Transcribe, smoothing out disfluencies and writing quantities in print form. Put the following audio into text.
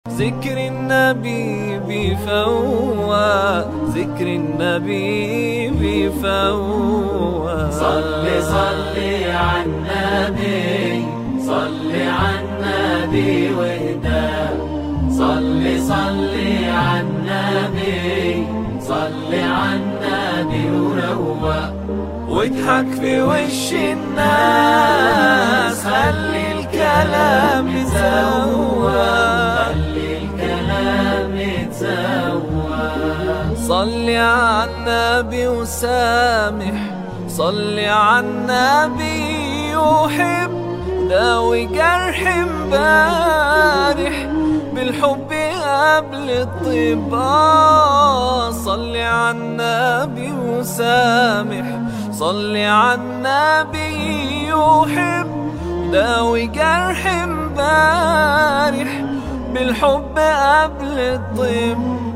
ذكر النبي بفوق، ذكر النبي بفوق. صلي صلي على النبي، صلي على النبي واهدى. صلي صلي على النبي، صلي على النبي وروق. واضحك في وش الناس، خلي الكلام يتزوق، خلي الكلام يتزوق. صلي على النبي وسامح، صلي على النبي يحب، داوي جرح امبارح بالحب قبل الطب. صلي على النبي وسامح، صلي على النبي يحب، داوي جرح امبارح بالحب قبل الطب.